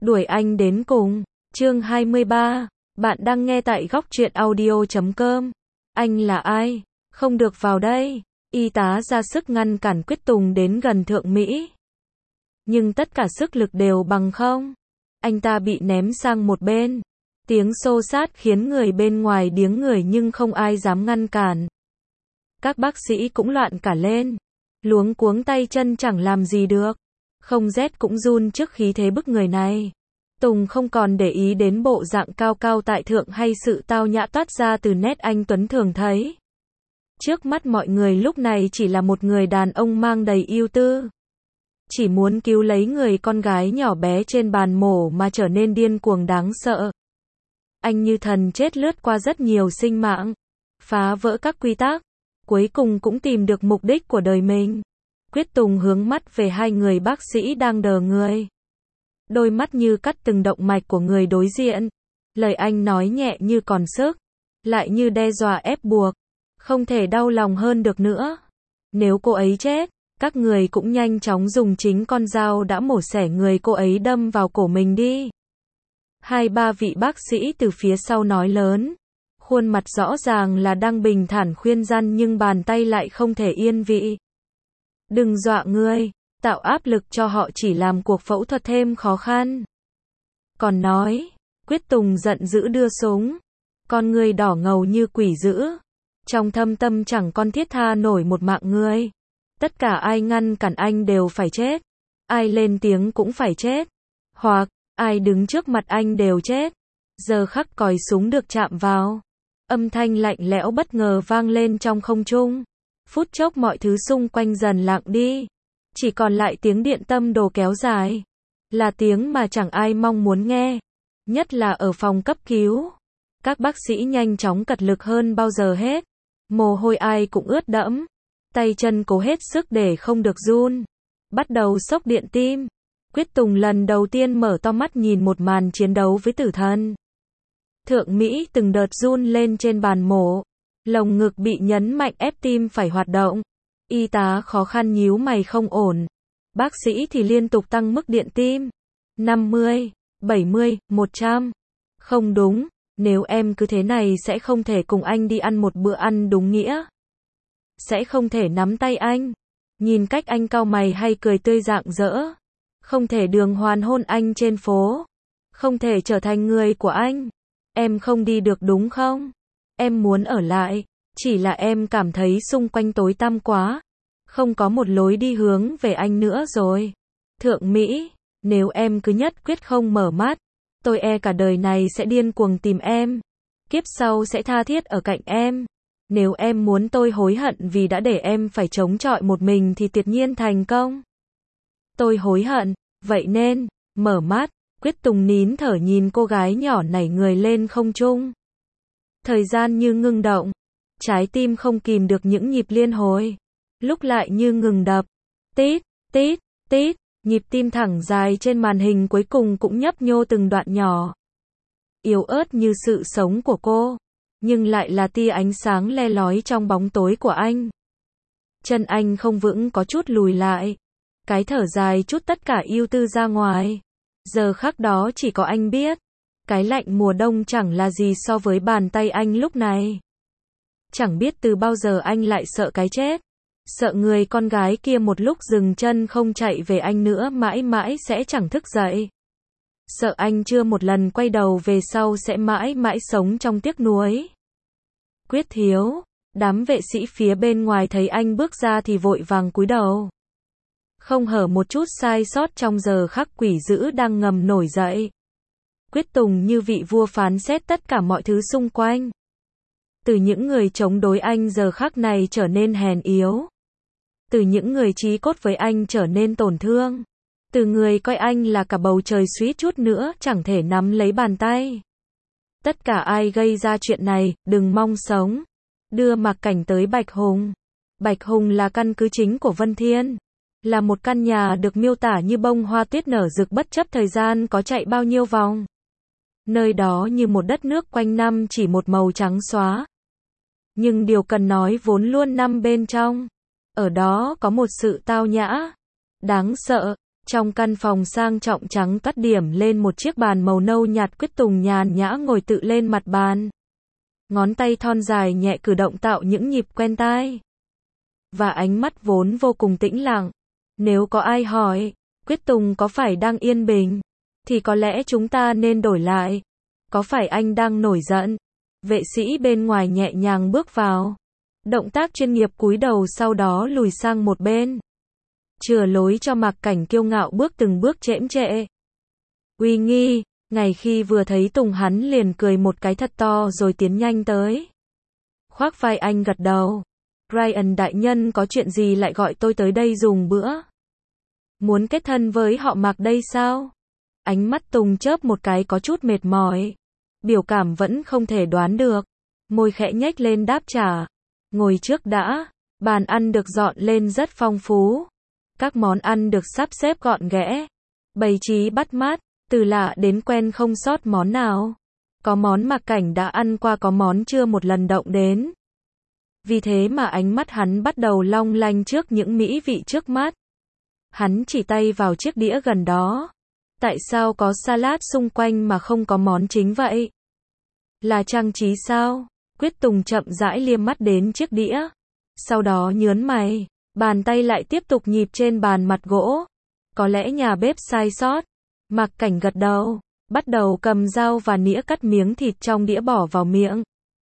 Đuổi anh đến cùng. Chương 23. Bạn đang nghe tại góc truyện audio.com. Anh là ai? Không được vào đây. Y tá ra sức ngăn cản Quyết Tùng đến gần Thượng Mỹ. Nhưng tất cả sức lực đều bằng không. Anh ta bị ném sang một bên. Tiếng xô xát khiến người bên ngoài điếng người nhưng không ai dám ngăn cản. Các bác sĩ cũng loạn cả lên. Luống cuống tay chân chẳng làm gì được. Không rét cũng run trước khí thế bức người này. Tùng không còn để ý đến bộ dạng cao cao tại thượng hay sự tao nhã toát ra từ nét anh tuấn thường thấy. Trước mắt mọi người lúc này chỉ là một người đàn ông mang đầy ưu tư. Chỉ muốn cứu lấy người con gái nhỏ bé trên bàn mổ mà trở nên điên cuồng đáng sợ. Anh như thần chết lướt qua rất nhiều sinh mạng, phá vỡ các quy tắc, cuối cùng cũng tìm được mục đích của đời mình. Quyết Tùng hướng mắt về hai người bác sĩ đang đờ người. Đôi mắt như cắt từng động mạch của người đối diện. Lời anh nói nhẹ như còn sức, lại như đe dọa ép buộc. Không thể đau lòng hơn được nữa. Nếu cô ấy chết, các người cũng nhanh chóng dùng chính con dao đã mổ xẻ người cô ấy đâm vào cổ mình đi. Hai ba vị bác sĩ từ phía sau nói lớn. Khuôn mặt rõ ràng là đang bình thản khuyên răn nhưng bàn tay lại không thể yên vị. Đừng dọa người, tạo áp lực cho họ chỉ làm cuộc phẫu thuật thêm khó khăn. Còn nói, Quyết Tùng giận dữ đưa súng. Con người đỏ ngầu như quỷ dữ. Trong thâm tâm chẳng con thiết tha nổi một mạng người. Tất cả ai ngăn cản anh đều phải chết. Ai lên tiếng cũng phải chết. Hoặc, ai đứng trước mặt anh đều chết. Giờ khắc còi súng được chạm vào. Âm thanh lạnh lẽo bất ngờ vang lên trong không trung. Phút chốc mọi thứ xung quanh dần lặng đi. Chỉ còn lại tiếng điện tâm đồ kéo dài. Là tiếng mà chẳng ai mong muốn nghe. Nhất là ở phòng cấp cứu. Các bác sĩ nhanh chóng cật lực hơn bao giờ hết. Mồ hôi ai cũng ướt đẫm. Tay chân cố hết sức để không được run. Bắt đầu sốc điện tim. Quyết Tùng lần đầu tiên mở to mắt nhìn một màn chiến đấu với tử thần. Thượng Mỹ từng đợt run lên trên bàn mổ. Lồng ngực bị nhấn mạnh ép tim phải hoạt động. Y tá khó khăn nhíu mày không ổn. Bác sĩ thì liên tục tăng mức điện tim. 50, 70, 100. Không đúng, nếu em cứ thế này sẽ không thể cùng anh đi ăn một bữa ăn đúng nghĩa. Sẽ không thể nắm tay anh. Nhìn cách anh cau mày hay cười tươi rạng rỡ. Không thể đường hoàn hôn anh trên phố. Không thể trở thành người của anh. Em không đi được đúng không? Em muốn ở lại. Chỉ là em cảm thấy xung quanh tối tăm quá. Không có một lối đi hướng về anh nữa rồi. Thượng Mỹ, nếu em cứ nhất quyết không mở mắt, tôi e cả đời này sẽ điên cuồng tìm em. Kiếp sau sẽ tha thiết ở cạnh em. Nếu em muốn tôi hối hận vì đã để em phải chống chọi một mình thì tuyệt nhiên thành công. Tôi hối hận, vậy nên, mở mắt. Quyết Tùng nín thở nhìn cô gái nhỏ nảy người lên không trung. Thời gian như ngưng động. Trái tim không kìm được những nhịp liên hồi. Lúc lại như ngừng đập. Tít, tít, tít. Nhịp tim thẳng dài trên màn hình cuối cùng cũng nhấp nhô từng đoạn nhỏ. Yếu ớt như sự sống của cô. Nhưng lại là tia ánh sáng le lói trong bóng tối của anh. Chân anh không vững có chút lùi lại. Cái thở dài chút tất cả ưu tư ra ngoài. Giờ khắc đó chỉ có anh biết. Cái lạnh mùa đông chẳng là gì so với bàn tay anh lúc này. Chẳng biết từ bao giờ anh lại sợ cái chết. Sợ người con gái kia một lúc dừng chân không chạy về anh nữa mãi mãi sẽ chẳng thức dậy. Sợ anh chưa một lần quay đầu về sau sẽ mãi mãi sống trong tiếc nuối. Quyết Thiếu, đám vệ sĩ phía bên ngoài thấy anh bước ra thì vội vàng cúi đầu. Không hở một chút sai sót trong giờ khắc quỷ dữ đang ngầm nổi dậy. Quyết Tùng như vị vua phán xét tất cả mọi thứ xung quanh. Từ những người chống đối anh giờ khắc này trở nên hèn yếu. Từ những người chí cốt với anh trở nên tổn thương. Từ người coi anh là cả bầu trời suýt chút nữa chẳng thể nắm lấy bàn tay. Tất cả ai gây ra chuyện này, đừng mong sống. Đưa Mạc Cảnh tới Bạch Hùng. Bạch Hùng là căn cứ chính của Vân Thiên. Là một căn nhà được miêu tả như bông hoa tuyết nở rực bất chấp thời gian có chạy bao nhiêu vòng. Nơi đó như một đất nước quanh năm chỉ một màu trắng xóa. Nhưng điều cần nói vốn luôn nằm bên trong. Ở đó có một sự tao nhã, đáng sợ, Trong căn phòng sang trọng trắng cắt điểm lên một chiếc bàn màu nâu nhạt, Quyết Tùng nhàn nhã ngồi tự lên mặt bàn. Ngón tay thon dài nhẹ cử động tạo những nhịp quen tai. Và ánh mắt vốn vô cùng tĩnh lặng. Nếu có ai hỏi, Quyết Tùng có phải đang yên bình, thì có lẽ chúng ta nên đổi lại. Có phải anh đang nổi giận? Vệ sĩ bên ngoài nhẹ nhàng bước vào. Động tác chuyên nghiệp cúi đầu sau đó lùi sang một bên. Chừa lối cho Mạc Cảnh kiêu ngạo bước từng bước chễm chệ. Uy nghi, ngày khi vừa thấy Tùng hắn liền cười một cái thật to rồi tiến nhanh tới. Khoác vai anh gật đầu. Ryan đại nhân có chuyện gì lại gọi tôi tới đây dùng bữa? Muốn kết thân với họ Mạc đây sao? Ánh mắt Tùng chớp một cái có chút mệt mỏi. Biểu cảm vẫn không thể đoán được. Môi khẽ nhếch lên đáp trả. Ngồi trước đã. Bàn ăn được dọn lên rất phong phú. Các món ăn được sắp xếp gọn ghẽ. Bày trí bắt mắt. Từ lạ đến quen không sót món nào. Có món Mạc Cảnh đã ăn qua, có món chưa một lần động đến. Vì thế mà ánh mắt hắn bắt đầu long lanh trước những mỹ vị trước mắt. Hắn chỉ tay vào chiếc đĩa gần đó. Tại sao có salad xung quanh mà không có món chính vậy? Là trang trí sao? Quyết Tùng chậm rãi liếc mắt đến chiếc đĩa. Sau đó nhớn mày. Bàn tay lại tiếp tục nhịp trên bàn mặt gỗ. Có lẽ nhà bếp sai sót. Mạc Cảnh gật đầu. Bắt đầu cầm dao và nĩa cắt miếng thịt trong đĩa bỏ vào miệng.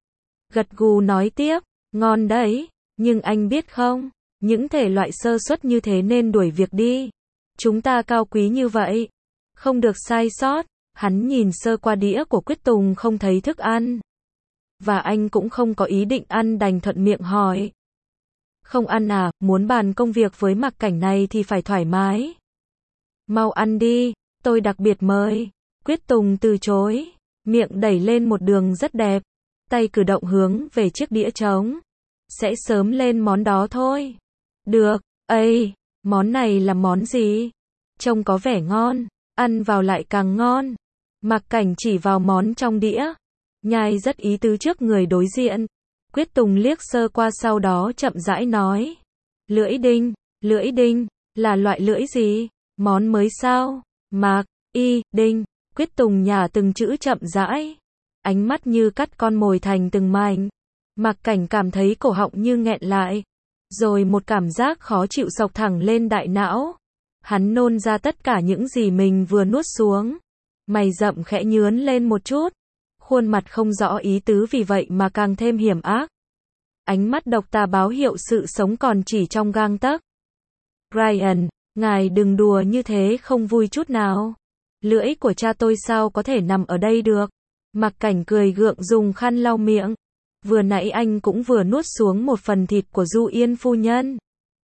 Gật gù nói tiếp. Ngon đấy. Nhưng anh biết không? Những thể loại sơ suất như thế nên đuổi việc đi. Chúng ta cao quý như vậy. Không được sai sót. Hắn nhìn sơ qua đĩa của Quyết Tùng không thấy thức ăn. Và anh cũng không có ý định ăn, đành thuận miệng hỏi. Không ăn à? Muốn bàn công việc với Mạc Cảnh này thì phải thoải mái. Mau ăn đi. Tôi đặc biệt mời. Quyết Tùng từ chối. Miệng đẩy lên một đường rất đẹp. Tay cử động hướng về chiếc đĩa trống. Sẽ sớm lên món đó thôi. Được. Ây, món này là món gì? Trông có vẻ ngon. Ăn vào lại càng ngon. Mạc Cảnh chỉ vào món trong đĩa. Nhai rất ý tứ trước người đối diện. Quyết Tùng liếc sơ qua sau đó chậm rãi nói. Lưỡi đinh. Lưỡi đinh. Là loại lưỡi gì? Món mới sao? Mạc, y, đinh. Quyết Tùng nhả từng chữ chậm rãi. Ánh mắt như cắt con mồi thành từng mảnh. Mạc Cảnh cảm thấy cổ họng như nghẹn lại. Rồi một cảm giác khó chịu xộc thẳng lên đại não. Hắn nôn ra tất cả những gì mình vừa nuốt xuống. Mày rậm khẽ nhướn lên một chút. Khuôn mặt không rõ ý tứ vì vậy mà càng thêm hiểm ác. Ánh mắt độc tà báo hiệu sự sống còn chỉ trong gang tấc. Ryan, ngài đừng đùa như thế, không vui chút nào. Lưỡi của cha tôi sao có thể nằm ở đây được? Mạc Cảnh cười gượng dùng khăn lau miệng. Vừa nãy anh cũng vừa nuốt xuống một phần thịt của Du Yên phu nhân.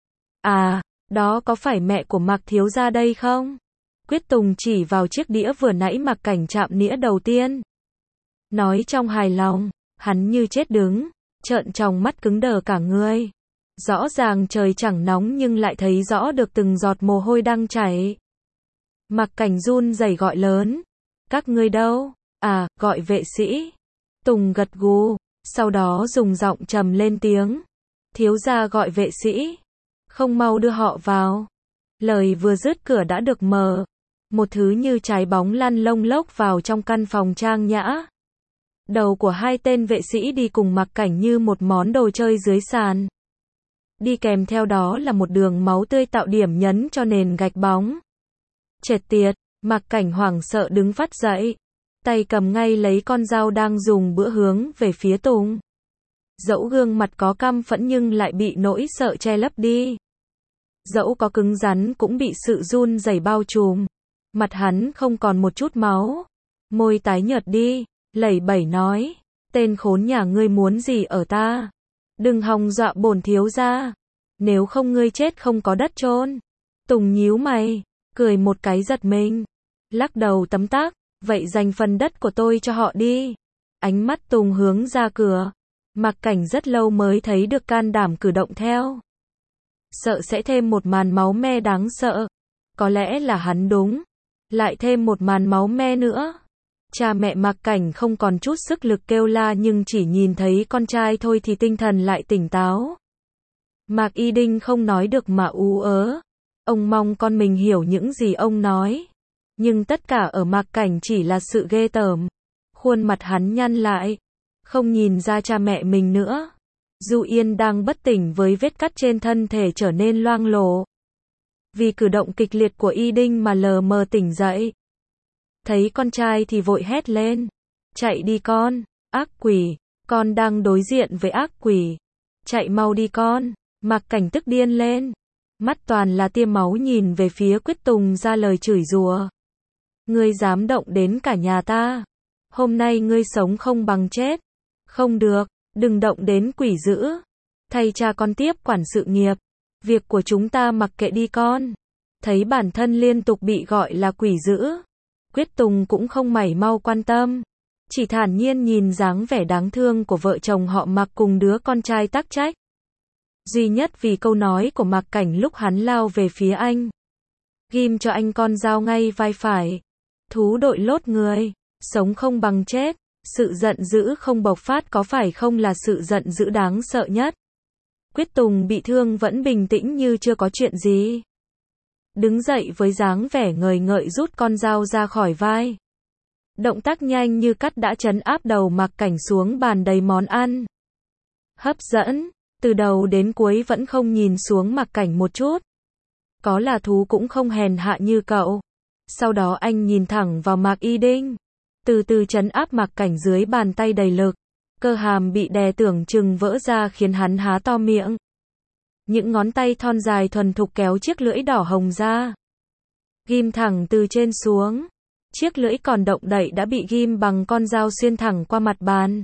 À, đó có phải mẹ của Mạc thiếu gia đây không? Quyết Tùng chỉ vào chiếc đĩa vừa nãy Mạc Cảnh chạm nĩa đầu tiên. Nói trong hài lòng, hắn như chết đứng, trợn tròng mắt cứng đờ cả người. Rõ ràng trời chẳng nóng nhưng lại thấy rõ được từng giọt mồ hôi đang chảy. Mạc Cảnh run rẩy gọi lớn. Các ngươi đâu? À, gọi vệ sĩ. Tùng gật gù, sau đó dùng giọng trầm lên tiếng. Thiếu gia gọi vệ sĩ. Không mau đưa họ vào. Lời vừa dứt cửa đã được mở. Một thứ như trái bóng lăn lông lốc vào trong căn phòng trang nhã. Đầu của hai tên vệ sĩ đi cùng Mạc Cảnh như một món đồ chơi dưới sàn. Đi kèm theo đó là một đường máu tươi tạo điểm nhấn cho nền gạch bóng. Chết tiệt, Mạc Cảnh hoảng sợ đứng phắt dậy. Tay cầm ngay lấy con dao đang dùng bữa hướng về phía Tùng. Dẫu gương mặt có căm phẫn nhưng lại bị nỗi sợ che lấp đi. Dẫu có cứng rắn cũng bị sự run rẩy bao trùm. Mặt hắn không còn một chút máu. Môi tái nhợt đi, lẩy bẩy nói. Tên khốn nhà ngươi muốn gì ở ta? Đừng hòng dọa bổn thiếu gia. Nếu không ngươi chết không có đất chôn. Tùng nhíu mày, cười một cái giật mình. Lắc đầu tấm tắc. Vậy dành phần đất của tôi cho họ đi. Ánh mắt Tùng hướng ra cửa. Mạc Cảnh rất lâu mới thấy được can đảm cử động theo. Sợ sẽ thêm một màn máu me đáng sợ. Có lẽ là hắn đúng. Lại thêm một màn máu me nữa. Cha mẹ Mạc Cảnh không còn chút sức lực kêu la nhưng chỉ nhìn thấy con trai thôi thì tinh thần lại tỉnh táo. Mạc Y Đinh không nói được mà ú ớ. Ông mong con mình hiểu những gì ông nói. Nhưng tất cả ở Mạc Cảnh chỉ là sự ghê tởm. Khuôn mặt hắn nhăn lại. Không nhìn ra cha mẹ mình nữa. Du Yên đang bất tỉnh với vết cắt trên thân thể trở nên loang lổ. Vì cử động kịch liệt của Y Đinh mà lờ mờ tỉnh dậy. Thấy con trai thì vội hét lên. Chạy đi con, ác quỷ, con đang đối diện với ác quỷ. Chạy mau đi con, Mạc Cảnh tức điên lên. Mắt toàn là tia máu nhìn về phía Quyết Tùng ra lời chửi rủa. Ngươi dám động đến cả nhà ta. Hôm nay ngươi sống không bằng chết. Không được, đừng động đến quỷ dữ. Thay cha con tiếp quản sự nghiệp. Việc của chúng ta mặc kệ đi con. Thấy bản thân liên tục bị gọi là quỷ dữ. Quyết Tùng cũng không mảy mau quan tâm. Chỉ thản nhiên nhìn dáng vẻ đáng thương của vợ chồng họ Mạc cùng đứa con trai tắc trách. Duy nhất vì câu nói của Mạc Cảnh lúc hắn lao về phía anh. Ghim cho anh con dao ngay vai phải. Thú đội lốt người. Sống không bằng chết. Sự giận dữ không bộc phát có phải không là sự giận dữ đáng sợ nhất. Quyết Tùng bị thương vẫn bình tĩnh như chưa có chuyện gì. Đứng dậy với dáng vẻ ngời ngợi rút con dao ra khỏi vai. Động tác nhanh như cắt đã trấn áp đầu Mạc Cảnh xuống bàn đầy món ăn. Hấp dẫn, từ đầu đến cuối vẫn không nhìn xuống Mạc Cảnh một chút. Có là thú cũng không hèn hạ như cậu. Sau đó anh nhìn thẳng vào Mạc Y Đinh. Từ từ trấn áp Mạc Cảnh dưới bàn tay đầy lực. Cơ hàm bị đè tưởng chừng vỡ ra khiến hắn há to miệng. Những ngón tay thon dài thuần thục kéo chiếc lưỡi đỏ hồng ra. Ghim thẳng từ trên xuống. Chiếc lưỡi còn động đậy đã bị ghim bằng con dao xuyên thẳng qua mặt bàn.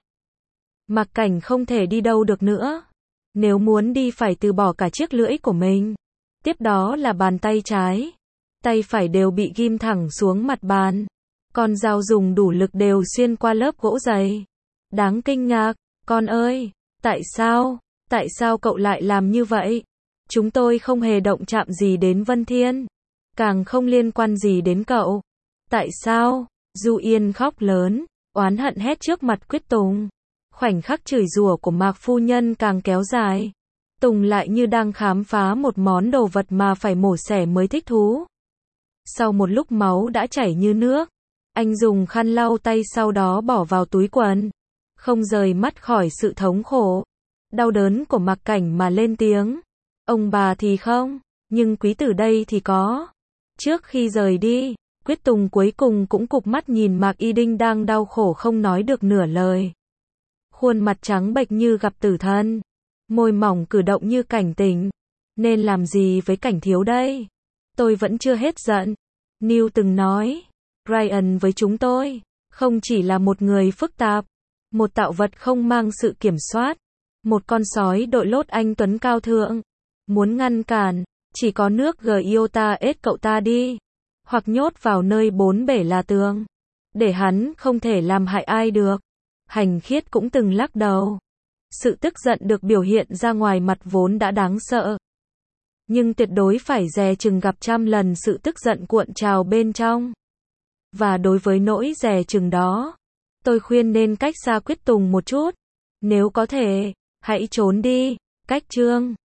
Mạc Cảnh không thể đi đâu được nữa. Nếu muốn đi phải từ bỏ cả chiếc lưỡi của mình. Tiếp đó là bàn tay trái. Tay phải đều bị ghim thẳng xuống mặt bàn. Con dao dùng đủ lực đều xuyên qua lớp gỗ dày. Đáng kinh ngạc, con ơi, tại sao cậu lại làm như vậy? Chúng tôi không hề động chạm gì đến Vân Thiên. Càng không liên quan gì đến cậu. Tại sao? Du Yên khóc lớn, oán hận hét trước mặt Quyết Tùng. Khoảnh khắc chửi rủa của Mạc phu nhân càng kéo dài. Tùng lại như đang khám phá một món đồ vật mà phải mổ xẻ mới thích thú. Sau một lúc máu đã chảy như nước, anh dùng khăn lau tay sau đó bỏ vào túi quần. Không rời mắt khỏi sự thống khổ, đau đớn của Mạc Cảnh mà lên tiếng. Ông bà thì không, nhưng quý tử đây thì có. Trước khi rời đi, Quyết Tùng cuối cùng cũng cụp mắt nhìn Mạc Y Đinh đang đau khổ không nói được nửa lời. Khuôn mặt trắng bệch như gặp tử thần. Môi mỏng cử động như cảnh tỉnh. Nên làm gì với Cảnh thiếu đây? Tôi vẫn chưa hết giận. Neil từng nói, Ryan với chúng tôi, không chỉ là một người phức tạp. Một tạo vật không mang sự kiểm soát. Một con sói đội lốt anh tuấn cao thượng. Muốn ngăn cản, chỉ có nước Giota ết cậu ta đi. Hoặc nhốt vào nơi bốn bể là tường. Để hắn không thể làm hại ai được. Hành Khiết cũng từng lắc đầu. Sự tức giận được biểu hiện ra ngoài mặt vốn đã đáng sợ. Nhưng tuyệt đối phải dè chừng gặp trăm lần sự tức giận cuộn trào bên trong. Và đối với nỗi dè chừng đó, tôi khuyên nên cách xa Quyết Tùng một chút. Nếu có thể, hãy trốn đi. Cách chương